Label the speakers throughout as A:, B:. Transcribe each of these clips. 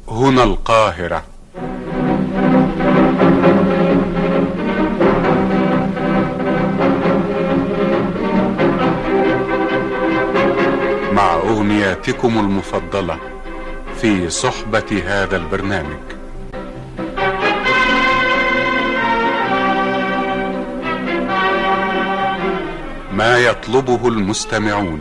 A: هنا القاهرة. مع أغنياتكم المفضلة في صحبة هذا البرنامج. ما يطلبه المستمعون.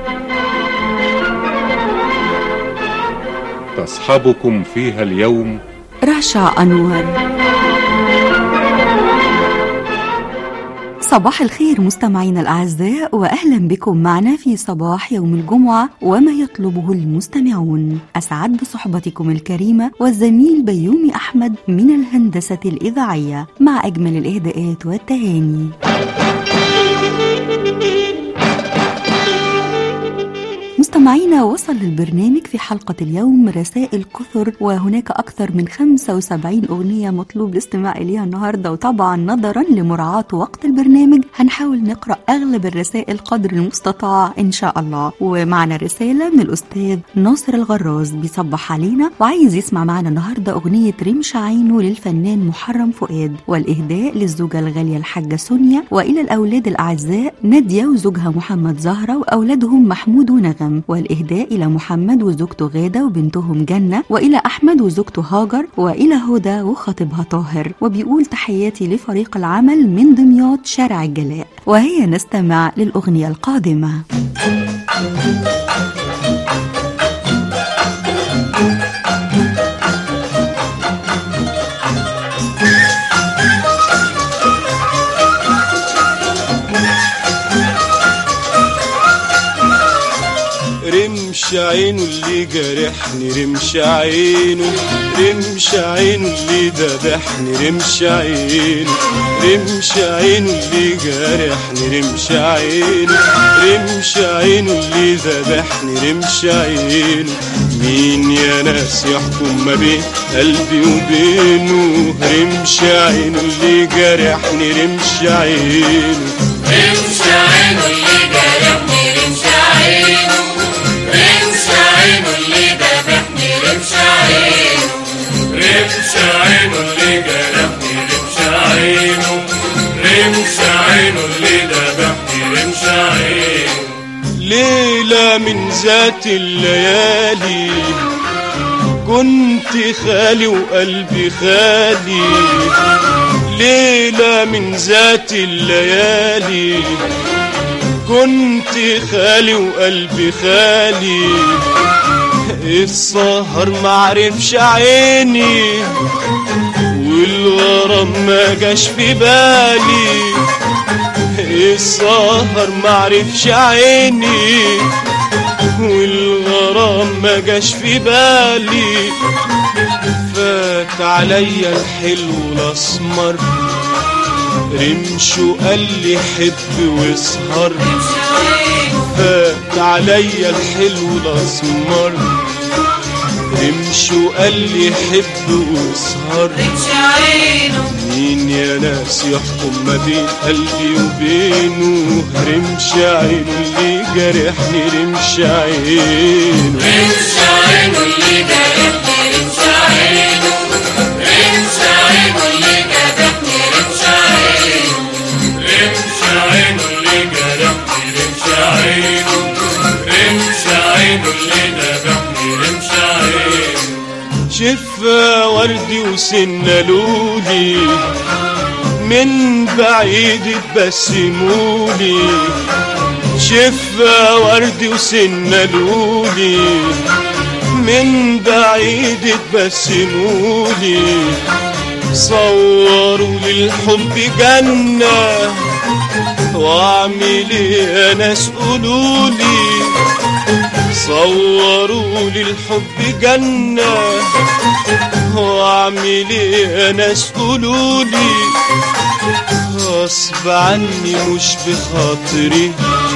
A: تصحبكم فيها اليوم
B: رشا أنور. صباح الخير مستمعينا الأعزاء، وأهلا بكم معنا في صباح يوم الجمعة وما يطلبه المستمعون. أسعد بصحبتكم الكريمة والزميل بيومي أحمد من الهندسة الإذاعية مع أجمل الإهداءات والتهاني. مستمعينا، وصل للبرنامج في حلقة اليوم رسائل كثر، وهناك أكثر من 75 أغنية مطلوب الاستماع إليها النهاردة، وطبعا نظرا لمراعاة وقت البرنامج هنحاول نقرأ أغلب الرسائل قدر المستطاع إن شاء الله. ومعنا رسالة من الأستاذ ناصر الغراز بيصبح علينا وعايز يسمع معنا النهاردة أغنية رمش عينه للفنان محرم فؤاد، والإهداء للزوجة الغالية الحاجة سونيا، وإلى الأولاد الأعزاء نادية وزوجها محمد زهرة وأولادهم محمود ونغم، والإهداء إلى محمد وزوجته غادة وبنتهم جنة، وإلى أحمد وزوجته هاجر، وإلى هدى وخطيبها طاهر. وبيقول تحياتي لفريق العمل من دمياط شارع الجلاء. وهي نستمع للأغنية القادمة.
C: رمش عينه اللي جرحني، رمش عينه، رمش عينه اللي ذبحني، رمش عينه، رمش عينه اللي جرحني، رمش عينه، رمش عينه اللي ذبحني، رمش عينه. مين يا ناس يحكم ما بين قلبي وبينه؟ رمش عينه اللي جرحني، رمش عينه،
D: رمش عينه اللي جرحني، رمش عينه، رمش عينه اللي ذبحني، رمش عينه، رمش عينه اللي جرحني، رمش عينه، رمش عينه اللي ذبحني، رمش عينه.
C: ليلة من ذات الليالي كنت خالي وقلبي خالي، ليلة من ذات الليالي كنت خالي وقلبي خالي. السهر معرفش عيني والغرام ما جاش في بالي، السهر معرفش عيني والغرام ما جاش في بالي. فات عليا الحلو الاسمر رمشه قال لي حب واسهر، فات عليا الحلو الاسمر رمشه قال لي حب واسهر. مين يا ناس يحكم ما بين قلبي وبينه؟ رمش عينه اللي جرحني، رمش عينه،
D: رمش عينه اللي جرحني، رمش عينه، رمش عينه اللي جرحني، رمش عينه، رمش عينه اللي جرحني، رمش عينه، رمش عينه اللي ذبحني، رمش عينه.
C: شفا وردي وسنة لولي من بعيد تبسمولي، شفا وردي وسنة لولي من بعيد تبسمولي. صوروا للحب جنة واعمل ايه يا ناس قولولي، صوروا للحب جنة واعمل ايه يا ناس قولولي. غصب عني مش بخاطري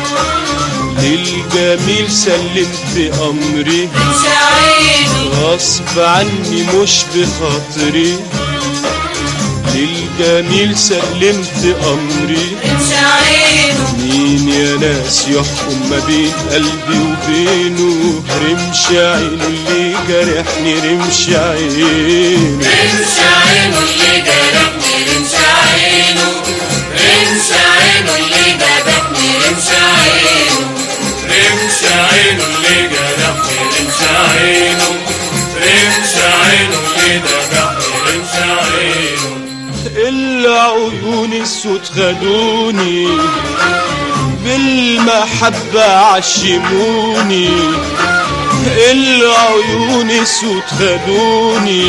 C: للجميل سلمت امري، غصب عني مش بخاطري للجميل سلمت أمري
D: رمش عينه
C: مين يا ناس يحكم ما بين قلبي وبينه رمش عينه اللي جرحني رمش عينه
D: رمش عينه اللي جرحني رمش عينه رمش عينه اللي ذبحني رمش عينه رمش عينه اللي جرحني رمش عينه رمش عينه اللي ذبحني رمش عينه
C: العيون السود خدوني بالمحبة عشموني العيون السود خدوني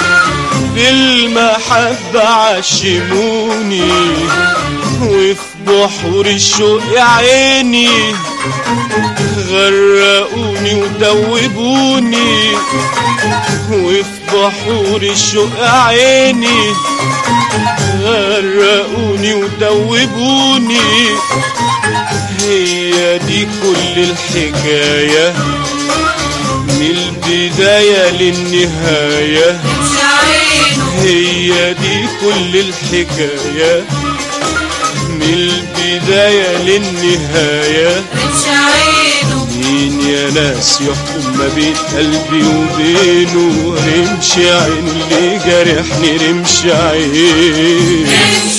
C: بالمحبة عشموني وفي بحور الشوق يا عيني غرقوني ودوبوني وفي بحور الشوق يا عيني غرقوني ودوبوني هي دي كل الحكاية من البداية للنهاية هي دي كل الحكاية من البداية للنهاية مين يا ناس يحكم ما بين قلبي وبينه رمش عينه اللي جرحني رمش عينه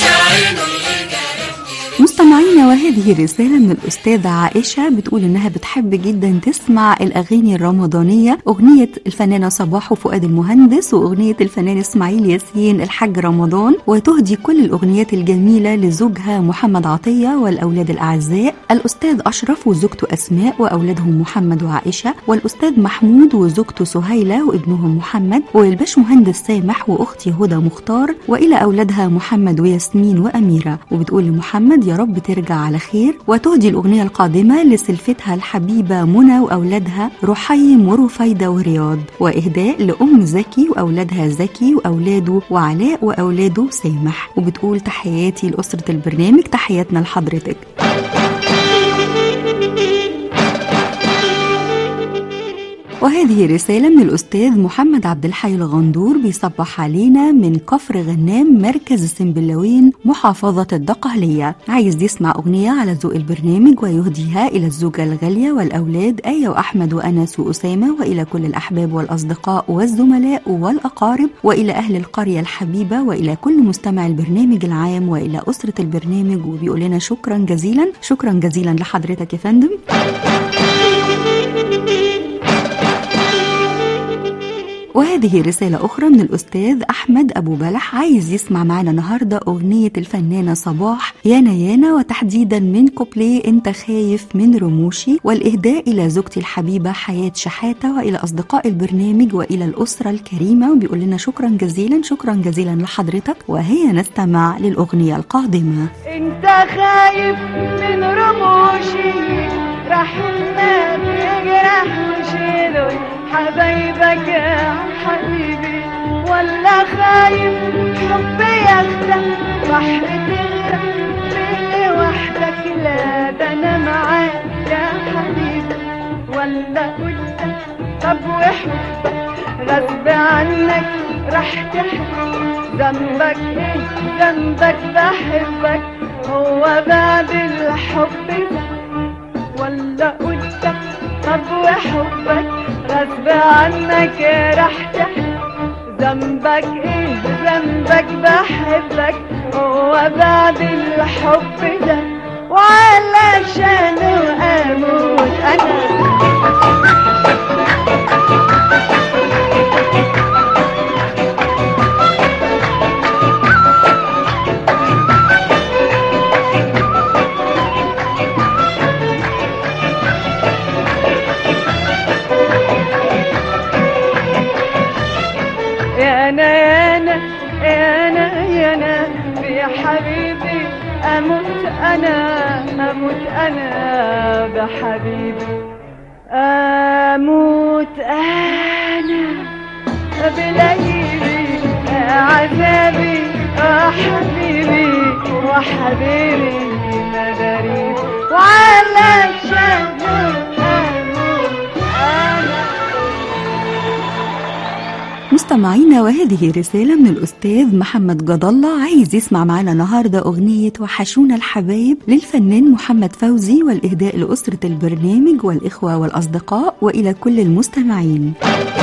B: مستمعينا، وهذه رسالة من الأستاذة عائشة بتقول إنها بتحب جدا تسمع الأغاني الرمضانية، أغنية الفنانة صباح وفؤاد المهندس وأغنية الفنان إسماعيل ياسين الحج رمضان، وتهدي كل الأغنيات الجميلة لزوجها محمد عطية والأولاد الأعزاء الأستاذ أشرف وزوجته أسماء وأولادهم محمد وعائشة، والأستاذ محمود وزوجته سهيلة وابنهم محمد، والباش مهندس سامح وأختي هدى مختار، وإلى أولادها محمد وياسمين وأميرة. وبتقول لمحمد يا رب ترجع على خير، وتهدي الأغنية القادمة لسلفتها الحبيبة منى وأولادها رحيم ورفيدة ورياض، وإهداء لأم زكي وأولادها زكي وأولاده وعلاء وأولاده سامح. وبتقول تحياتي لأسرة البرنامج، تحياتنا لحضرتك. وهذه رسالة من الأستاذ محمد عبد الحي الغندور بيصبح علينا من كفر غنام مركز السنبلاوين محافظة الدقهلية، عايز يسمع أغنية على ذوق البرنامج ويهديها إلى الزوجة الغالية والأولاد آية وأحمد وأنس وأسامة، وإلى كل الأحباب والأصدقاء والزملاء والأقارب، وإلى أهل القرية الحبيبة، وإلى كل مستمع البرنامج العام، وإلى أسرة البرنامج. وبيقول لنا شكرا جزيلا، شكرا جزيلا لحضرتك يا فندم. وهذه رسالة أخرى من الأستاذ أحمد أبو بلح، عايز يسمع معنا النهاردة أغنية الفنانة صباح يانا يانا، وتحديدا من كوبليه أنت خايف من رموشي، والإهداء إلى زوجتي الحبيبة حياة شحاتة، وإلى أصدقاء البرنامج، وإلى الأسرة الكريمة. وبيقول لنا شكرا جزيلا، شكرا جزيلا لحضرتك. وهي نستمع للأغنية القادمة.
E: أنت خايف من رموشي راح النار يجرح وشيله حبايبك يا حبيبي، ولا خايف حبي ياخدك بحر تغرق ليه وحدك؟ لا ده انا معاك يا حبيبي، ولا قلت طب وحبك غصب عنك راح تحب ذنبك ايه؟ ذنبك بحبك هو بعد الحب ده، ولا قلت طب وحبك غصب عنك راح تحب ذنبك ايه؟ ذنبك بحبك هو بعد الحب ده، وعلشانه اموت انا. يا حبيبي أموت أنا بحبيبي، أموت أنا بليلي عذابي حبيبي وحبيبي مداري، وعلشان أموت أنا.
B: مستمعينا، وهذه رسالة من الأستاذ محمد جد الله، عايز يسمع معنا النهاردة أغنية وحشونا الحبايب للفنان محمد فوزي، والإهداء لأسرة البرنامج والإخوة والأصدقاء وإلى كل المستمعين.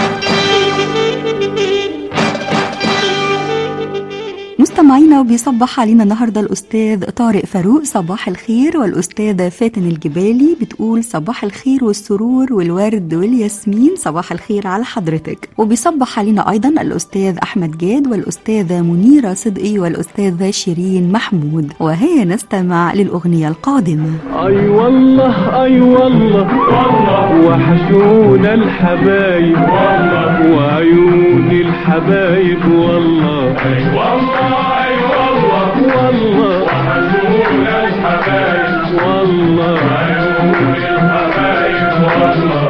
B: مستمعينا، وبيصبح علينا النهارده الأستاذ طارق فاروق، صباح الخير. والأستاذة فاتن الجبالي بتقول صباح الخير والسرور والورد والياسمين، صباح الخير على حضرتك. وبيصبح علينا أيضا الأستاذ أحمد جاد والأستاذة منيرة صدقي والأستاذة شيرين محمود. وهي نستمع للأغنية القادمة.
C: أي والله أي والله وحشونا الحبايب وعيون الحبايب والله أي والله أي والله وحشونا الحبايب والله وعيون الحبايب والله.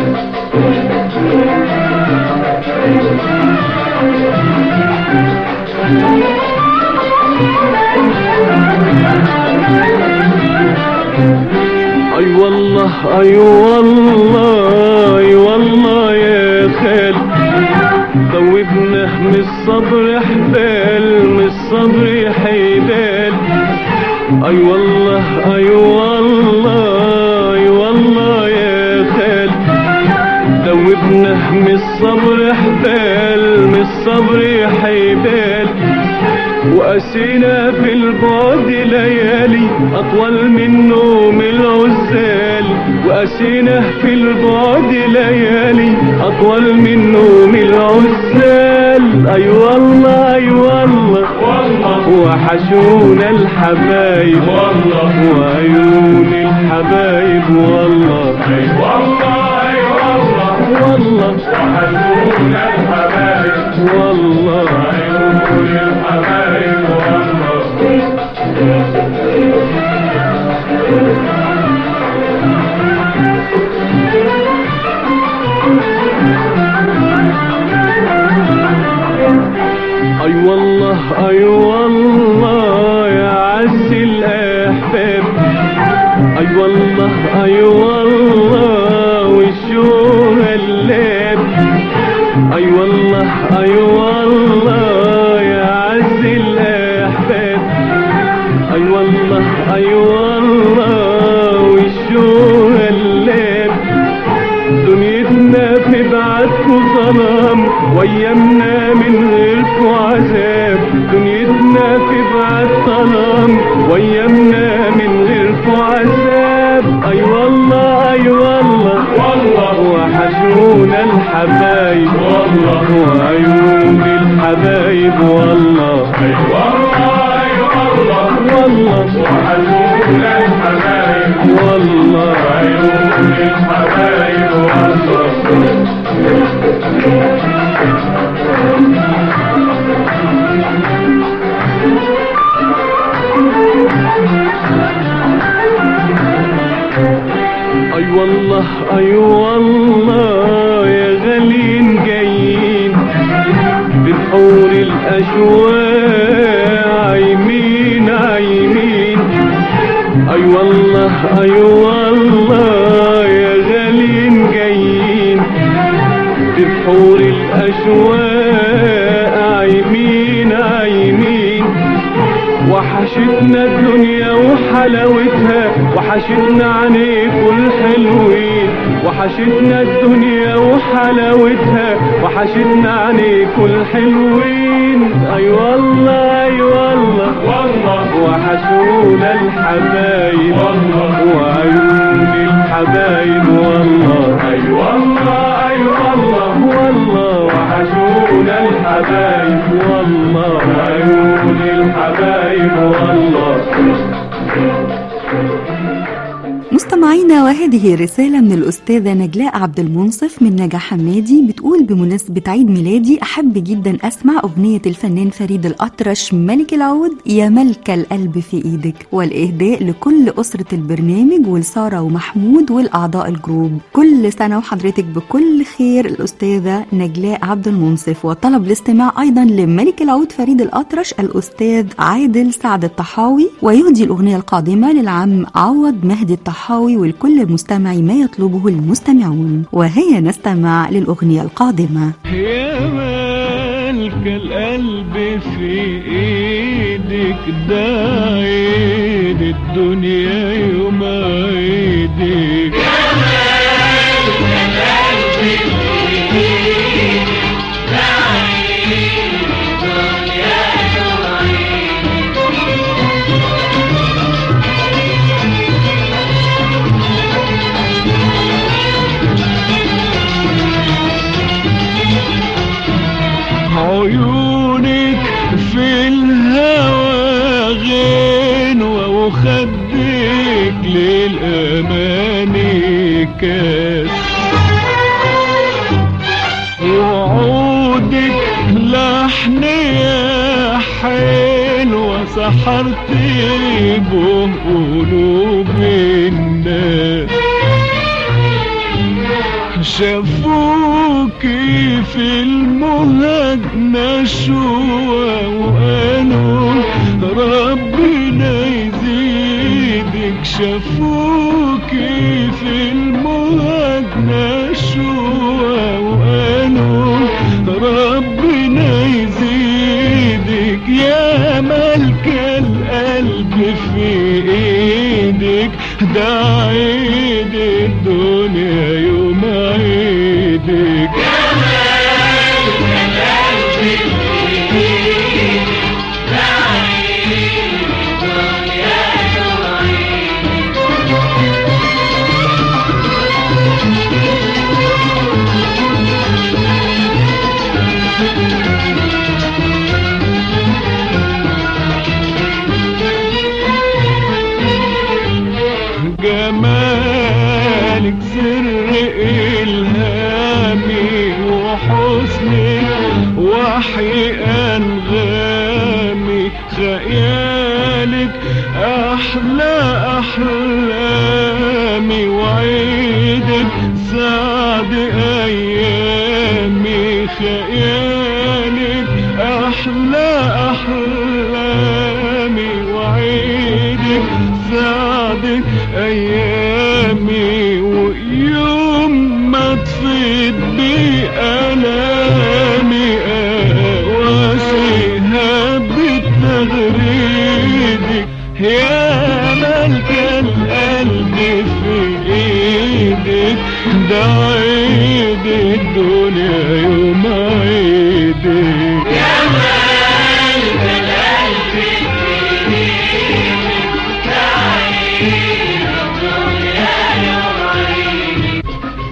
C: أي والله أي والله أي والله يا خال، ذوبنا من الصبر حبال من الصبر حبال. أي والله أي والله أي والله يا خال، ذوبنا من الصبر حبال من الصبر حبال. وقسينا في البعد ليالي أطول من نوم العزال. وقسينا في البعد ليالي أطول من نوم العزال. أي والله أي والله وحشونا الحبايب والله وعيون الحبايب والله. أي والله أي والله وحشونا الحبايب والله وعيون الحبايب والله. أي والله أي والله يا عز الأحباب. أي والله أي والله والشوق اللاب. أي والله أي والله يا عز الأحباب. أي والله أي والله والشوق اللاب. دنيتنا في بعدكوا ظلام وايامنا من غيركوا عذاب. دنيتنا في بعد ظلام وايامنا من غيركوا عذاب. اي والله اي والله وحشونا الحبايب والله وعيون الحبايب والله. اي والله اي والله وحشونا الحبايب والله وعيون الحبايب والله. أي والله أي والله يا غالين جايين بنحور الأشواق عايمين عايمين. أي والله أي والله يا غالين جايين بنحور الأشواق عايمين عايمين. وحشتنا الدنيا وحلاوتها وحشتنا عنيكوا الحلوين. وحشتنا الدنيا وحلاوتها وحشتنا عنيكوا الحلوين. أي والله أي والله وحشونا الحبايب والله وعيون الحبايب والله. أي والله أي والله وحشونا الحبايب والله وعيون الحبايب والله.
B: مستمعينا، وهذه رسالة من الأستاذة نجلاء عبد المنصف من نجا حمادي، بتقول بمناسبة عيد ميلادي أحب جدا أسمع أغنية الفنان فريد الأطرش ملك العود يا ملك القلب في إيدك، والإهداء لكل أسرة البرنامج ولسارة ومحمود والأعضاء الجروب. كل سنة وحضرتك بكل خير الأستاذة نجلاء عبد المنصف. وطلب الاستماع أيضا لملك العود فريد الأطرش الأستاذ عادل سعد الطحاوي، ويهدي الأغنية القادمة للعم عوض مهدي الطحاوي ولكل مستمع ما يطلبه المستمعون. وهي نستمع للأغنية القادمة.
C: كالقلب في ايدك، ده عيد الدنيا يوم عيدك. عيونك في الهوى غنوة، وخدك للأماني كاس، وعودك لحن يا حلوة، سحرتي به قلوب الناس. شافوكي في المهج نشوة، وقالوا ربنا يزيدك. شافوكي في المهج نشوة، وقالوا ربنا يزيدك. يا ملك القلب في ايدك، ده عيد الدنيا يوم عيدك. جمالك سر إلهامي، وحسنك وحي أنغامي. خيالك أحلى أحلامي، وعيدك سعد أيامي. خيالك أحلى أحلامي، وعيدك سعد أيامي. ويوم ما تفيد بألامي، أواسيها بتغريدك. يا ملك القلب في ايدك، ده عيد الدنيا يوم عيدك. يا ملك القلب في ايدك، ده عيد الدنيا يوم عيدك.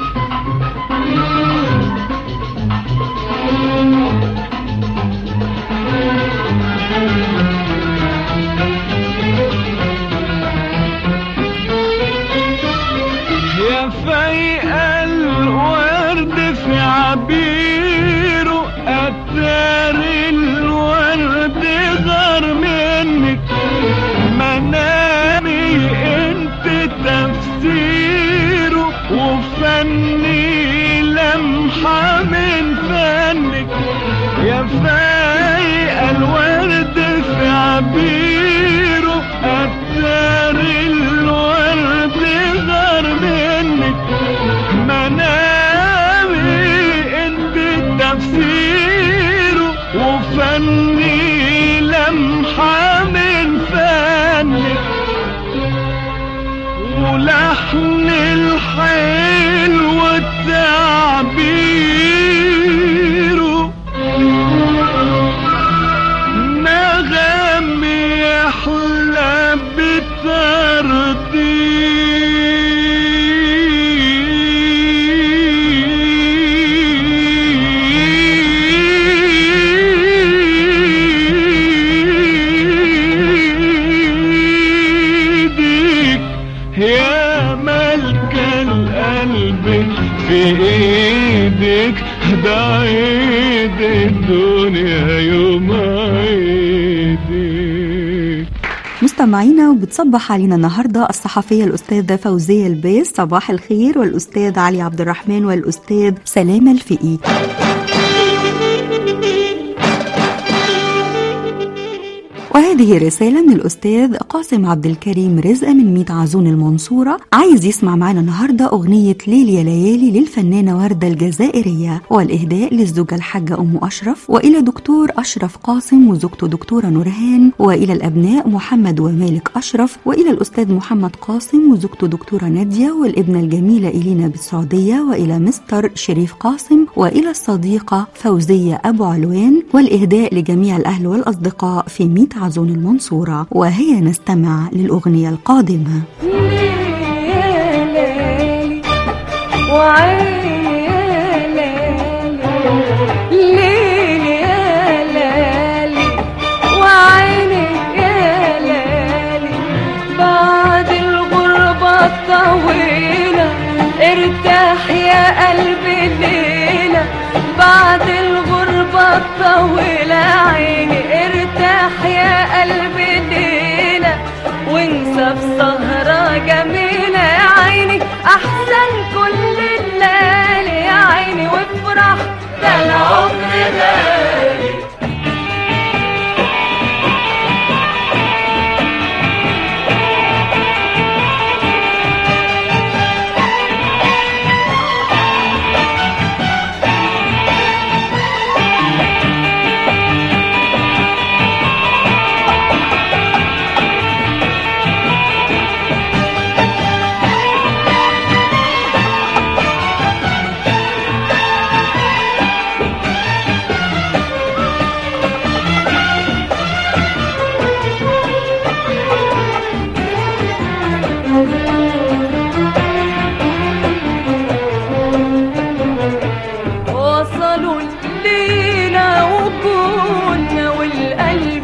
C: يا فايق الورد في عبيره، أثار الورد غار منك. منامي انت تفسيره، وفني لمحة من فنك. يا فايق الورد في عبيره، أثار الورد غار منك. منامي انت تفسيره، وفني لمحة من فنك. ولحن الحلو التعبيره، نغم يحلى بترتيبك. يا ملك القلب في ايدك، ده عيد الدنيا يوم عيدك.
B: مستمعينا، وبتصبح علينا النهارده الصحفيه الاستاذه فوزيه الباز. صباح الخير. والاستاذ علي عبد الرحمن والاستاذ سلامه الفقي. وهذه رسالة من الأستاذ قاسم عبد الكريم رزق من ميت عزون المنصورة، عايز يسمع معنا النهاردة أغنية ليل يا ليالي للفنانة وردة الجزائرية، والإهداء للزوجة الحاجة أم أشرف، وإلى دكتور أشرف قاسم وزوجته دكتورة نورهان، وإلى الأبناء محمد ومالك أشرف، وإلى الأستاذ محمد قاسم وزوجته دكتورة نادية، والابنة الجميلة إلينا بالسعودية، وإلى مستر شريف قاسم، وإلى الصديقة فوزية أبو علوان، والإهداء لجميع الأهل والأصدقاء في ميت عزون المنصورة. وهي نستمع للأغنية القادمة.
E: بعد الغربة الطويلة ارتاح يا قلبي الليلة، بعد الغربة الطويلة عيني ارتاح يا قلبي الليلة، وانسى في سهرة جميلة يا عيني احسن كل الليالي يا عيني، وافرح ده العمر غالي. وصلوا الليلة وكنا والقلب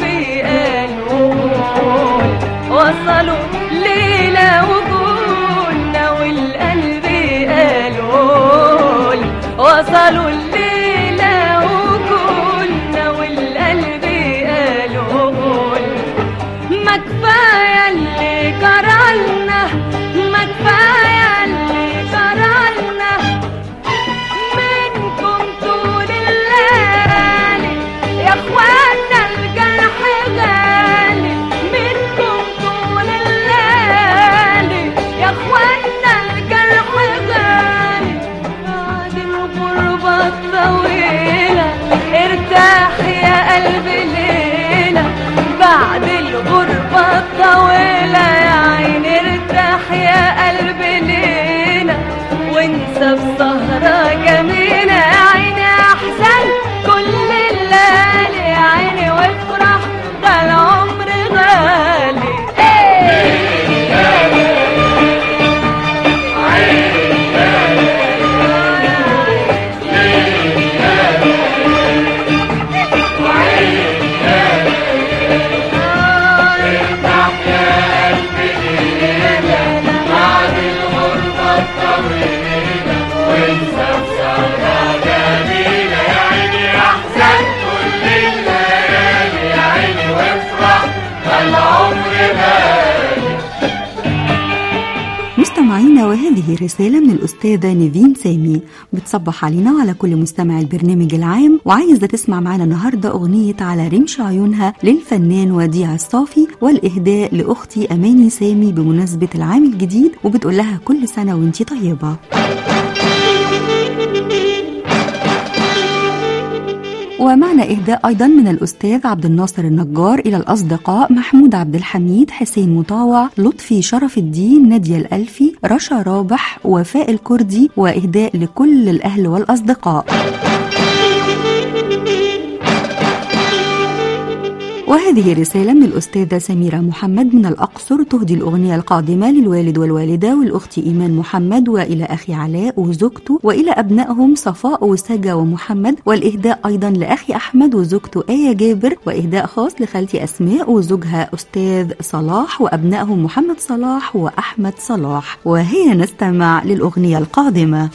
E: قالوا، وصلوا الليلة وكنا والقلب قالوا، وصلوا الليلة وكنا والقلب قالوا، ما كفاية اللي جرالنا، ما كفاية اللي جرالنا منكم طول الليالي يا اخوانا الجرح غالي، منكم طول الليالي يا اخوانا الجرح غالي، بعد الغربة الطويلة ارتاح يا قلبي ليلة، بعد الغربة الطويلة يا عيني ارتاح يا قلبي ليلة، وانسى في سهرة جميلة يا عيني احسن كل الليالي يا عيني، وافرح ده العمر غالي.
B: مستمعينا، وهذه رسالة من الأستاذة نيفين سامي، بتصبح علينا وعلى كل مستمع البرنامج العام، وعايزة تسمع معنا النهاردة أغنية على رمش عيونها للفنان وديع الصافي، والإهداء لأختي أماني سامي بمناسبة العام الجديد، وبتقول لها كل سنة وانتي طيبة. ومعنا إهداء أيضا من الأستاذ عبد الناصر النجار إلى الأصدقاء محمود عبد الحميد، حسين مطاوع، لطفي شرف الدين، نادية الألفي، رشا رابح، وفاء الكردي، وإهداء لكل الأهل والأصدقاء. وهذه رسالة من الأستاذة سميرة محمد من الأقصر، تهدي الأغنية القادمة للوالد والوالدة والأخت إيمان محمد، وإلى أخي علاء وزوجته، وإلى أبنائهم صفاء وسجا ومحمد، والإهداء أيضا لأخي أحمد وزوجته آية جابر، وإهداء خاص لخالتي أسماء وزوجها أستاذ صلاح، وأبنائهم محمد صلاح وأحمد صلاح. وهي نستمع للأغنية القادمة.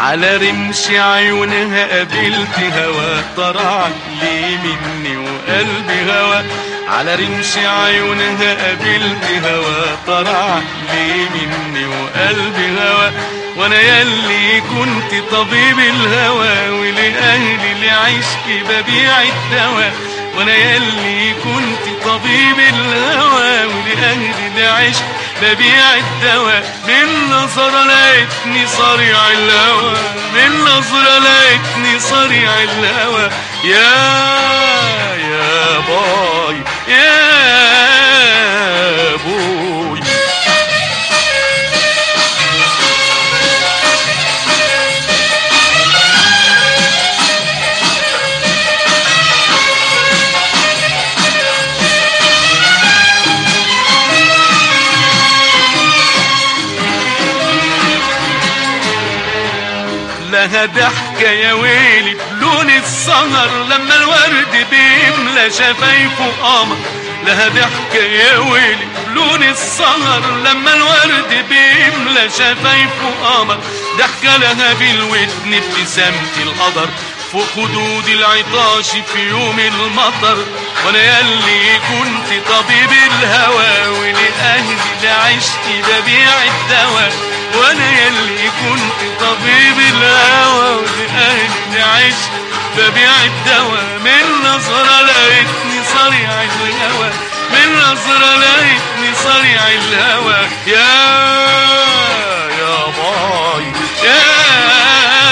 C: على رمش عيونها قابلت هوا طرع لي مني وقلبي هوا على رمش عيونها قابلت هوا طرع لي مني وقلبي هوا وانا ياللي كنت طبيب الهوى ولأهلي لعشقي ببيع الدواء وانا ياللي كنت طبيب الهوى ولأهلي لعشقي ببيع الدواء من نظرة لقيتني صريع الهوى من نظرة لقيتني صريع الهوى يا باي يا بوي لها ضحكة يا ويلي بلون السهر لما الورد بيملى شفايفه قمر لها ضحكة يا ويلي بلون السهر لما الورد بيملى شفايفه قمر ضحكة لها بالودن ابتسامة القدر فوق خدود العطاش في يوم المطر وانا ياللي كنت طبيب الهوى ولأهلي لعشقي ببيع الدواء وانا ياللي كنت طبيب الهوى ولأهلي لعشقي ببيع الدواء من نظرة لقيتني صريع الهوى من نظرة لقيتني صريع الهوى يا باي يا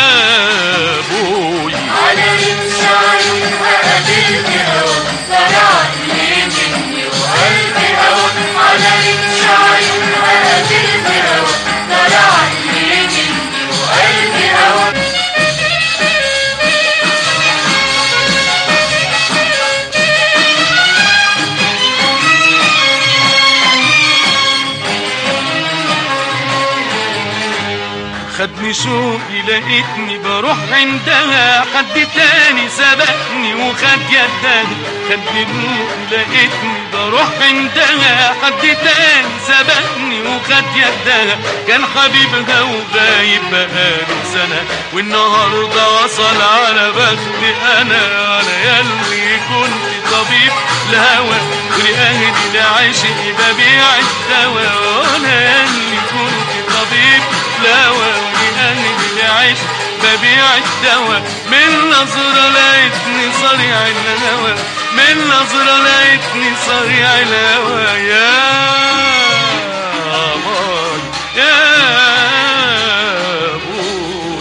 C: بوي
D: على رمش عيونها قابلت هوا طلع لي مني وقلبي هوا على رمش عيونها قابلت هوا طلع لي مني وقلبي هوا
C: خدني شوقي لقيتني بروح عندها حد تاني سبقني وخد يدها خدني شوقي لقيتني بروح عندها حد تاني سبقني وخد يدها كان حبيبها وغايب بقاله سنة والنهارده وصل على بختي انا ياللي كنت طبيب الهوى ولأهلي لعشقي ببيع الدواء وانا ياللي كنت طبيب الهوى ولأهلي لعشقي ببيع الدواء من نظرة لقيتني صريع الهوى من نظرة لقيتني صريع الهوى يا باي يا بوي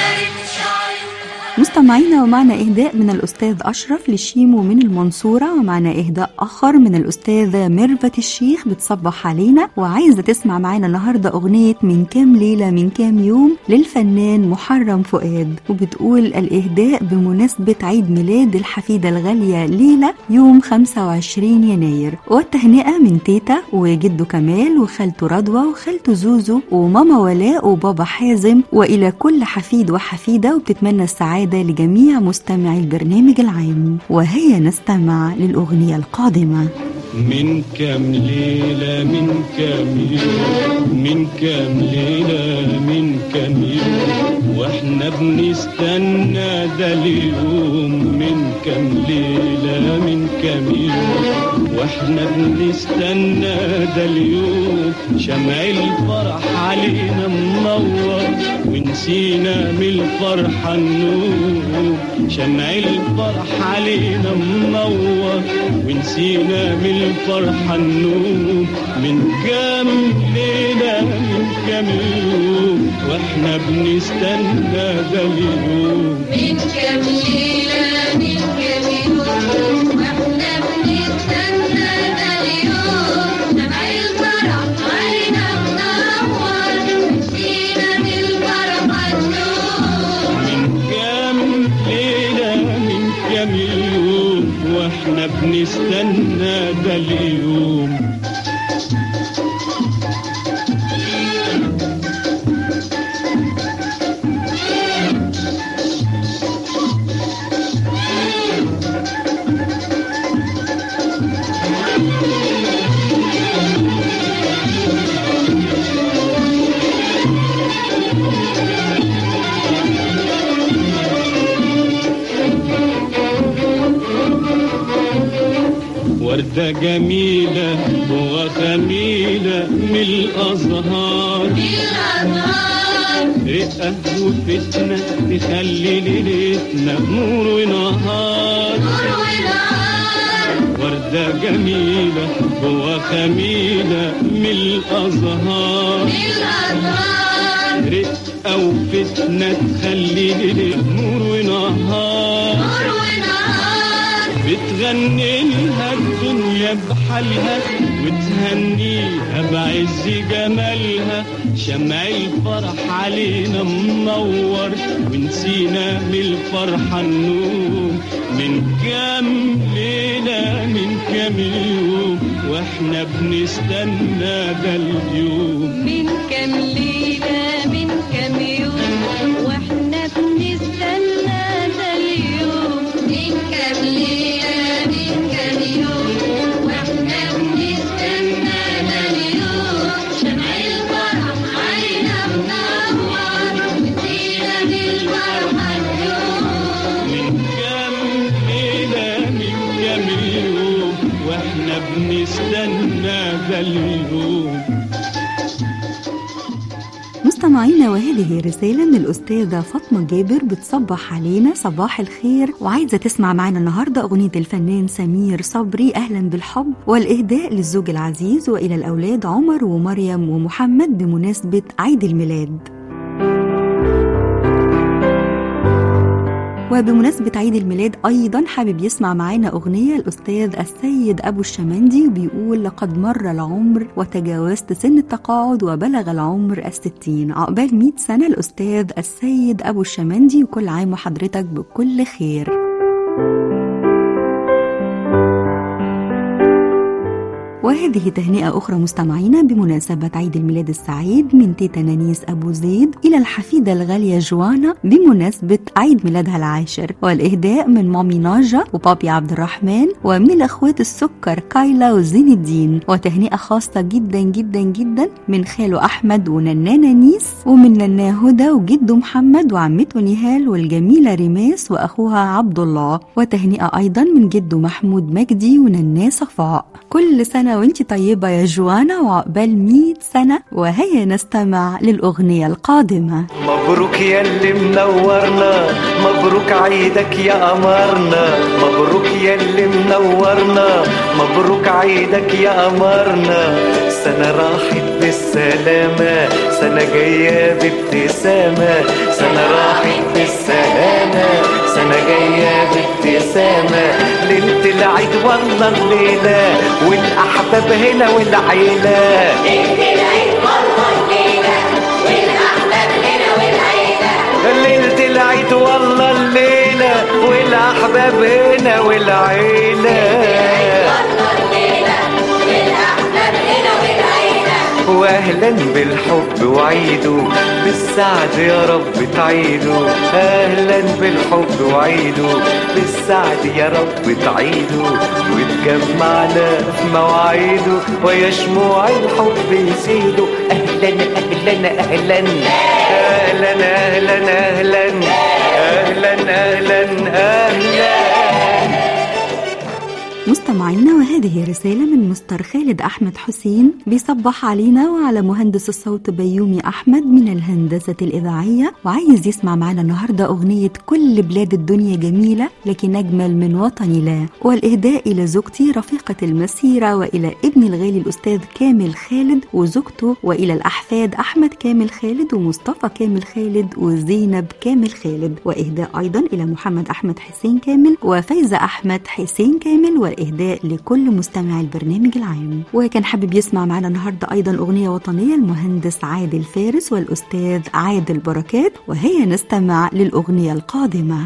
B: مستمعينا ومعنا إهداء من الأستاذ أشرف للشيمو من المنصورة ومعنا إهداء آخر من الأستاذة ميرفت الشيخ بتصبح علينا وعايزة تسمع معنا النهاردة أغنية من كام ليلة من كام يوم للفنان محرم فؤاد وبتقول الإهداء بمناسبة عيد ميلاد الحفيدة الغالية ليلى يوم 25 يناير والتهنئة من تيتا وجده كمال وخالته رضوى وخالته زوزو وماما ولاء وبابا حازم وإلى كل حفيد وحفيدة وبتتمنى السعادة لجميع مستمعي البرنامج العام وهيا نستمع للأغنية القادمة
C: من كام ليلة من كام يوم من كام ليلة من كام يوم واحنا بنستنى ده اليوم من كام ليلة من كام يوم واحنا بنستنى ده اليوم شمع الفرح علينا منور ونسينا من الفرحة النور شمع الفرح علينا منور ونسينا من الفرحة النور من كام ليلة من كام يوم واحنا بنستنى ده اليوم
D: من كام ليلة من كام يوم واحنا بنستنى ده اليوم شمع الفرح علينا منور نسينا من الفرحة النور
C: من كام ليلة من كام يوم واحنا بنستنى ده اليوم وردة جميلة وخميلة من الأزهار، رقة وفتنة تخلي ليلتنا نور ونهار. وردة جميلة وخميلة من الأزهار، رقة وفتنة تخلي ليلتنا نور ونهار. بتغني لها الدنيا بحالها وتهنيها بعز جمالها، شمع الفرح علينا منور ونسينا من الفرحة النوم. من كام ليلة من كام يوم واحنا بنستنى ده اليوم.
E: من كام ليلة من كام يوم واحنا بنستنى ده اليوم. من كام ليلة من كام يوم واحنا بنستنى ده اليوم. شمع الفرح علينا منور ونسينا بالفرحة اليوم.
C: من كام ليلة من كام يوم واحنا بنستنى ده اليوم.
B: مستمعينا، وهذه رسالة من الأستاذة فاطمة جابر بتصبح علينا صباح الخير، وعايزة تسمع معنا النهاردة أغنية الفنان سمير صبري أهلا بالحب، والإهداء للزوج العزيز وإلى الأولاد عمر ومريم ومحمد بمناسبة عيد الميلاد. وبمناسبة عيد الميلاد أيضا حابب يسمع معانا أغنية الأستاذ السيد أبو الشمندي، وبيقول لقد مر العمر وتجاوزت سن التقاعد وبلغ العمر 60. عقبال 100 سنة الأستاذ السيد أبو الشمندي، وكل عام وحضرتك بكل خير. وهذه تهنئة أخرى مستمعينا بمناسبة عيد الميلاد السعيد من تيتا نانيس أبو زيد إلى الحفيدة الغالية جوانا بمناسبة عيد ميلادها العاشر، والإهداء من مامي ناجا وبابي عبد الرحمن ومن الأخوات السكر كايلا وزين الدين. وتهنئة خاصة جدا جدا جدا من خاله أحمد ونانا نانيس ومن نانا هدى وجده محمد وعمته نهال والجميلة ريماس وأخوها عبد الله. وتهنئة أيضا من جده محمود مجدي ونانا صفاء. كل سنة وانتي طيبة يا جوانا وعقبال 100 سنة. وهيا نستمع للأغنية القادمة.
F: مبروك يا اللي منورنا، مبروك عيدك يا قمرنا، مبروك يا اللي منورنا، مبروك عيدك يا قمرنا. سنة راحت بالسلامة، سنة جاية بابتسامة، سنة راحت بالسلامة، سنة جاية بابتسامة. ليلة العيد والله الليلة والأحباب هنا والعيلة،
D: ليلة العيد والله الليلة والأحباب هنا والعيلة،
F: ليلة العيد والله الليلة والأحباب هنا والعيلة. واهلا بالحب وعيده بالسعد يا رب تعيده، اهلا بالحب وعيده بالسعد يا رب تعيده، وتجمعنا في مواعيده ويا شموع الحب يزيدوا. اهلا اهلا اهلا اهلا اهلا اهلا اهلا اهلا اهلا.
B: مستمعينا، وهذه رسالة من مستر خالد أحمد حسين بيصبح علينا وعلى مهندس الصوت بيومي أحمد من الهندسة الإذاعية، وعايز يسمع معنا النهاردة أغنية كل بلاد الدنيا جميلة لكن أجمل من وطني لا، والإهداء إلى زوجتي رفيقة المسيرة وإلى ابني الغالي الأستاذ كامل خالد وزوجته، وإلى الأحفاد أحمد كامل خالد ومصطفى كامل خالد وزينب كامل خالد، وإهداء أيضا إلى محمد أحمد حسين كامل وفايزة أحمد حسين كامل، إهداء لكل مستمع البرنامج العام. وكان حابب يسمع معنا النهاردة أيضا أغنية وطنية المهندس عادل فارس والأستاذ عادل بركات، وهي نستمع للأغنية القادمة.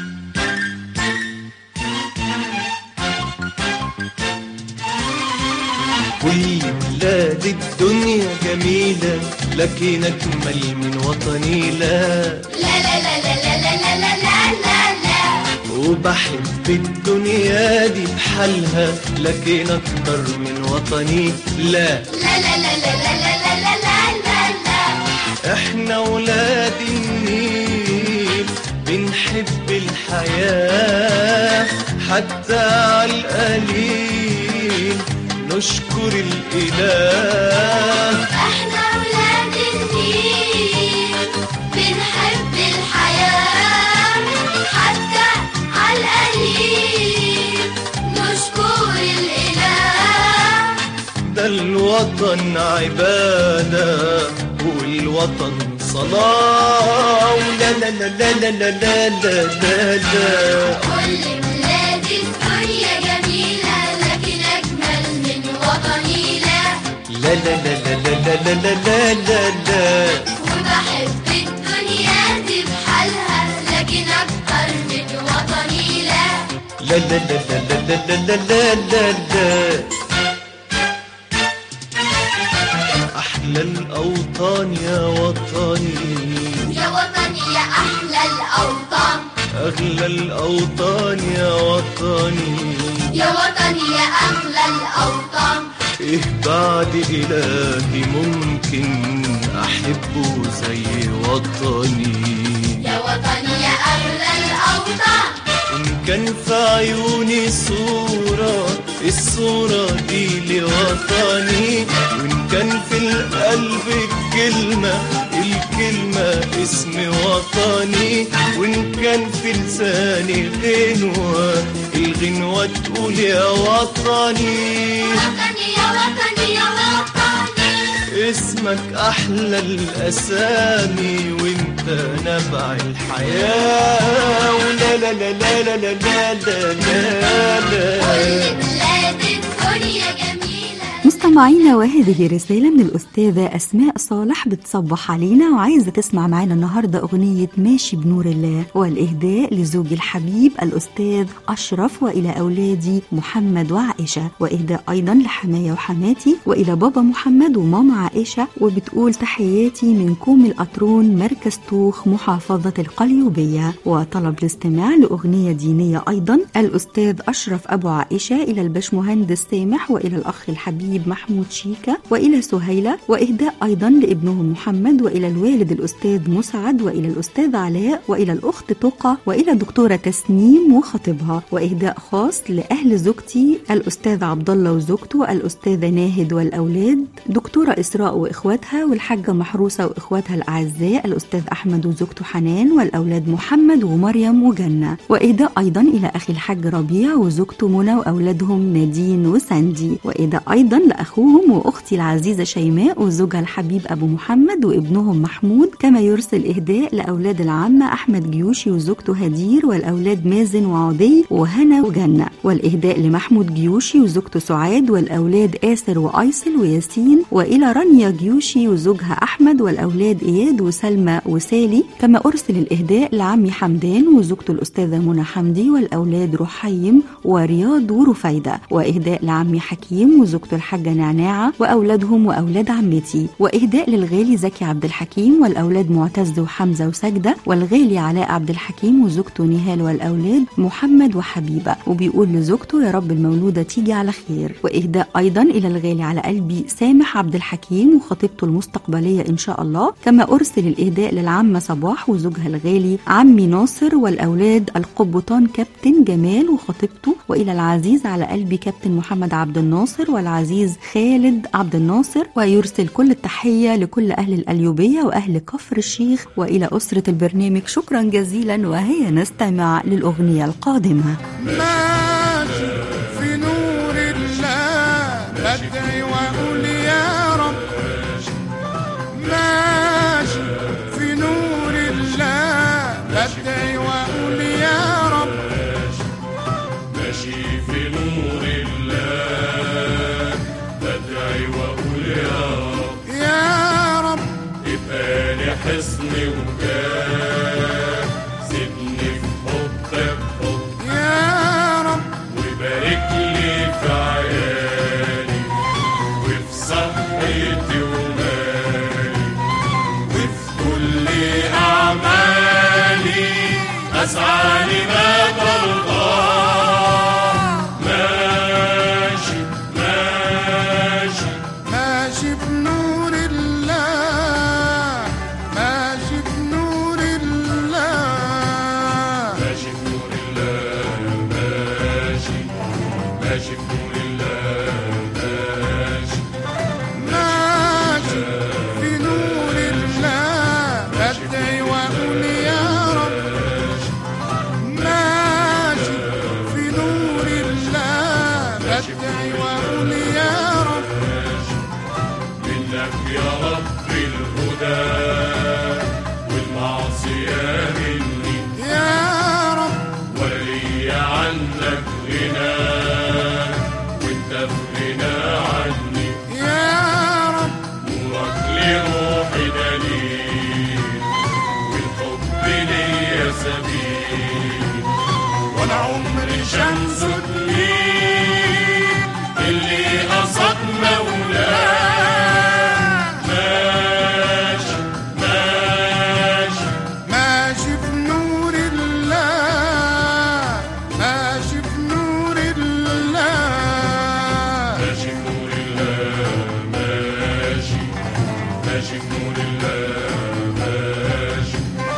C: كل بلاد الدنيا جميلة لكن أجمل من وطني لا
D: لا لا لا لا لا لا لا لا لا لا،
C: وبحب الدنيا دي بحالها لكن أكتر من وطني لا
D: لا لا لا لا لا لا لا لا لا.
C: احنا ولاد النيل بنحب الحياة حتى عالقليل نشكر الإله.
D: احنا ولاد النيل بنحب الحياة حتى عالقليل نشكر الإله.
C: ده الوطن عبادة والوطن صلاة ولا لا لا لا لا لا لا لا لا.
D: كل بلاد الدنيا جميلة لكن أجمل من وطني لا.
C: لا لا لا لا لا لا لا لا لا لا.
D: وبحب الدنيا دي بحالها لكن أكتر من وطني لا.
C: لا لا لا لا لا لا لا لا لا. أحلى الأوطان يا وطني
D: يا وطني يا أحلى الأوطان.
C: أغلى الأوطان يا وطني
D: يا وطني يا أغلى الأوطان.
C: إيه بعد إلهي ممكن أحبه زي وطني.
D: يا وطني يا أغلى الأوطان.
C: إن كان في عيوني صورة الصورة دي لوطني، وإن كان في القلب الكلمة اسم وطني، وإن كان في لساني غنوة الغنوة تقول يا وطني.
D: وطني يا وطني يا وطني.
C: اسمك أحلى الأسامي وإنت نبع الحياة ولا لا لا لا لا لا لا لا لا.
D: كل بلاد الدنيا جميلة.
B: مستمعينا، وهذه رسالة من الأستاذة أسماء صالح بتصبح علينا وعايزة تسمع معنا النهاردة أغنية ماشي بنور الله، والإهداء لزوجي الحبيب الأستاذ أشرف وإلى أولادي محمد وعائشة، وإهداء أيضا لحماية وحماتي وإلى بابا محمد وماما عائشة. وبتقول تحياتي من كوم الأطرون مركز توخ محافظة القليوبية. وطلب الاستماع لأغنية دينية أيضا الأستاذ أشرف أبو عائشة إلى البشمهندس سامح وإلى الأخ الحبيب محمود شيكا وإلى سهيلة، وإهداء أيضا لابنهم محمد وإلى الوالد الأستاذ مسعد وإلى الأستاذ علاء وإلى الأخت تقى وإلى دكتورة تسنيم وخطيبها. وإهداء خاص لأهل زوجتي الأستاذ عبد الله وزوجته، الأستاذة ناهد والأولاد، دكتورة إسراء وإخواتها، والحاجة محروسة وإخواتها الأعزاء الأستاذ أحمد وزوجته حنان والأولاد محمد ومريم وجنة. وإهداء أيضا إلى أخي الحاج ربيع وزوجته منى وأولادهم نادين وساندي. وإهداء أيضا لأخوهم وأختي العزيزة شيماء وزوجها الحبيب أبو محمد وابنهم محمود. كما يرسل إهداء لأولاد العمة أحمد جيوشي وزوجته هدير والأولاد مازن وعدي وهنا وجنة. والإهداء لمحمود جيوشي وزوجته سعاد والأولاد آسر وأيسل وياسين، وإلى رانيا جيوشي وزوجها أحمد والأولاد إياد وسلمى وسالي. كما أرسل الإهداء لعمي حمدان وزوجته الأستاذة منى حمدي والأولاد رحيم ورياض ورفيدة. وإهداء لعمي حكيم وزوجته الحاجة نعناعة وأولادهم وأولاد عمتي. وإهداء للغالي زكي عبد الحكيم والأولاد معتز وحمزة وسجدة، والغالي علاء عبد الحكيم وزوجته نهال والأولاد محمد وحبيبة. وبيقول لزوجته يا رب المولودة تيجي على خير. وإهداء أيضا إلى الغالي على قلبي سامح عبد الحكيم وخطيبته المستقبلية إن شاء الله. كما أرسل الإهداء للعمة صباح وزوجها الغالي عمي ناصر والأولاد القبطان كابتن جمال وخطيبته، وإلى العزيز على قلبي كابتن محمد عبد الناصر والعزيز خالد عبد الناصر. ويرسل كل التحية لكل أهل القليوبية وأهل كفر الشيخ وإلى أسرة البرنامج. شكرا جزيلا، وهيا نستمع للأغنية القادمة.
G: ماشي في نور الله بدعي وأقول يا رب. ماشي في نور الله بدعي وأقول يا رب.
C: ماشي في نور الله بدعي وأقول يا رب يبقى لي حصن وجاه سيبني في حبك حب
G: يا رب
C: وبارك لي في عيالي وفي صحتي ومالي وفي كل أعمالي أسعى لما ترضى.
G: ماشي بنور الله ماشي بنور الله
C: ماشي بنور الله ماشي بنور الله فداك والمعصية مني
G: يا رب
C: ولي عنك غناك وانت في غنى عني
G: يا رب
C: نورك لروحي دليل والحب ليا سبيل
G: ولا عمري شمس
C: ليك اللي قصد مولاك ماشي ماشي
G: ماشي في نور الله ماشي في نور الله
C: ماشي في نور الله ماشي ماشي في نور الله ماشي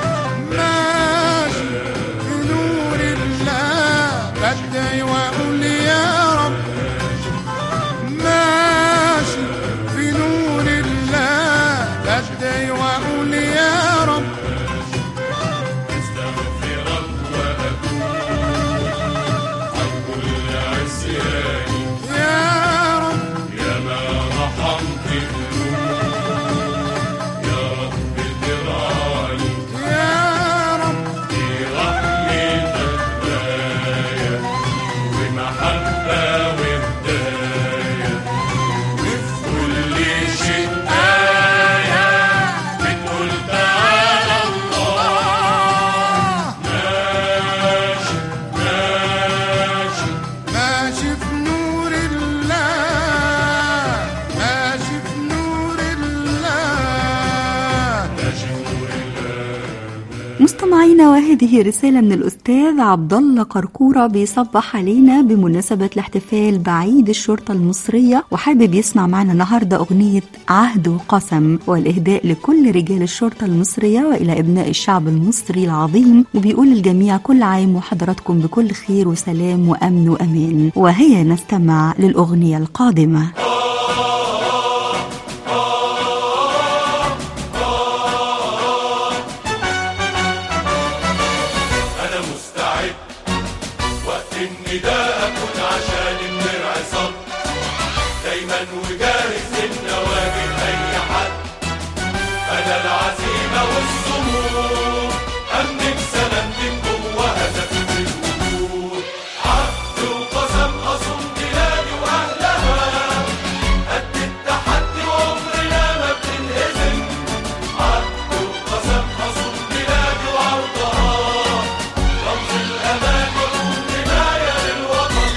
G: ماشي في نور الله بدعي واقول يا رب ماشي في نور الله بدعي واقول يا رب
C: استغفرك واتوب عن كل عصياني
G: يا رب
C: يا ما رحمت الذنوب يا رب ترعاني
G: يا رب
C: في رحمتك باية ومحبة وهداية وفي كل شيء آية بتقول تعالى الله ماشي ماشي
G: ماشي في نور الله ماشي في نور الله
C: ماشي في نور الله
B: مستمعينا، وهذه رسالة من الأستاذ عبد الله قرقورة بيصبح علينا بمناسبة الاحتفال بعيد الشرطة المصرية، وحابب يسمع معنا النهاردة أغنية عهد وقسم، والإهداء لكل رجال الشرطة المصرية وإلى أبناء الشعب المصري العظيم، وبيقول الجميع كل عام وحضراتكم بكل خير وسلام وأمن وأمان. وهيا نستمع للأغنية القادمة.
C: أنا مستعد وقت النداء أكون عشان الدرع صد دايما وجاهز إن أواجه أي حد. أنا العزيمة والصمود أملك سلامتك جوه هدفي في الوجود. عهد وقسم أصون بلادي وأهلها قد التحدي وعمرنا ما بننهزم. عهد وقسم أصون بلادي وعرضها رمز الأمان وكون حماية للوطن.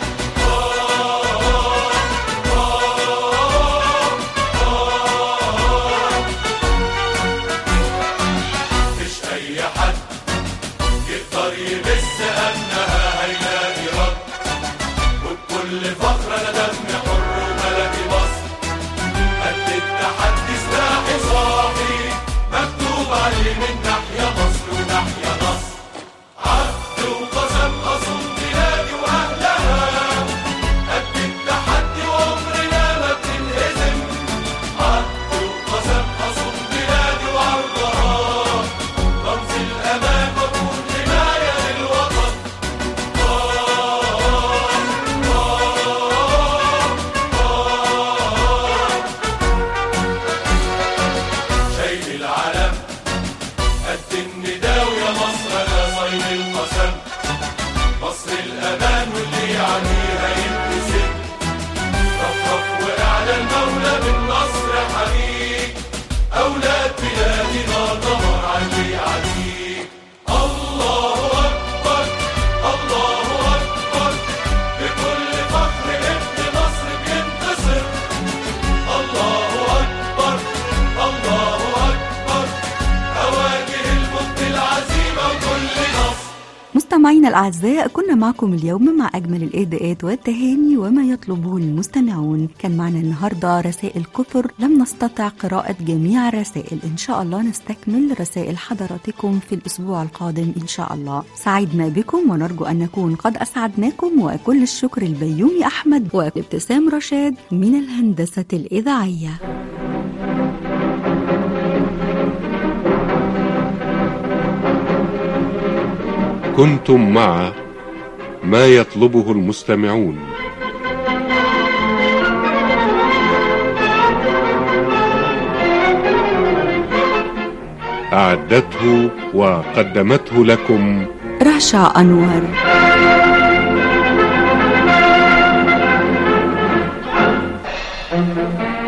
C: مش أي حد يقدر يمس أمنها هيلاقي رد، وبكل فخر أنا دمي حر وبلدي مصر. قد التحدي سلاحي صاحي مكتوب عليه من ناحية مصر وناحية نصر. عهد وقسم أصون بلادي وأهلها قد التحدي وعمرنا ما بننهزم. عهد وقسم أصون بلادي وعرضها رمز الأمان وكون حماية للوطن. شايل العلم قد النداء ويا مصر أنا صايل القسم. مصر الأمان واللي يعنيها يبتسم. رفرف وإعلى المولى بالنصر حميك. أولاد بلادنا ضمر علي عليك. الله أكبر الله أكبر بكل فخر ابن مصر بينتصر. الله أكبر الله أكبر أواجه الموت العزيمة وكل نصر.
B: مستمعينا الأعزاء، كنا معكم اليوم مع أجمل الإهداءات والتهاني وما يطلبه المستمعون. كان معنا النهاردة رسائل كثر لم نستطع قراءة جميع الرسائل، إن شاء الله نستكمل رسائل حضراتكم في الأسبوع القادم إن شاء الله. سعدنا بكم ونرجو أن نكون قد أسعدناكم، وكل الشكر البيومي أحمد وابتسام رشاد من الهندسة الإذاعية.
A: كنتم مع ما يطلبه المستمعون. أعدته وقدمته لكم
B: رشا أنور.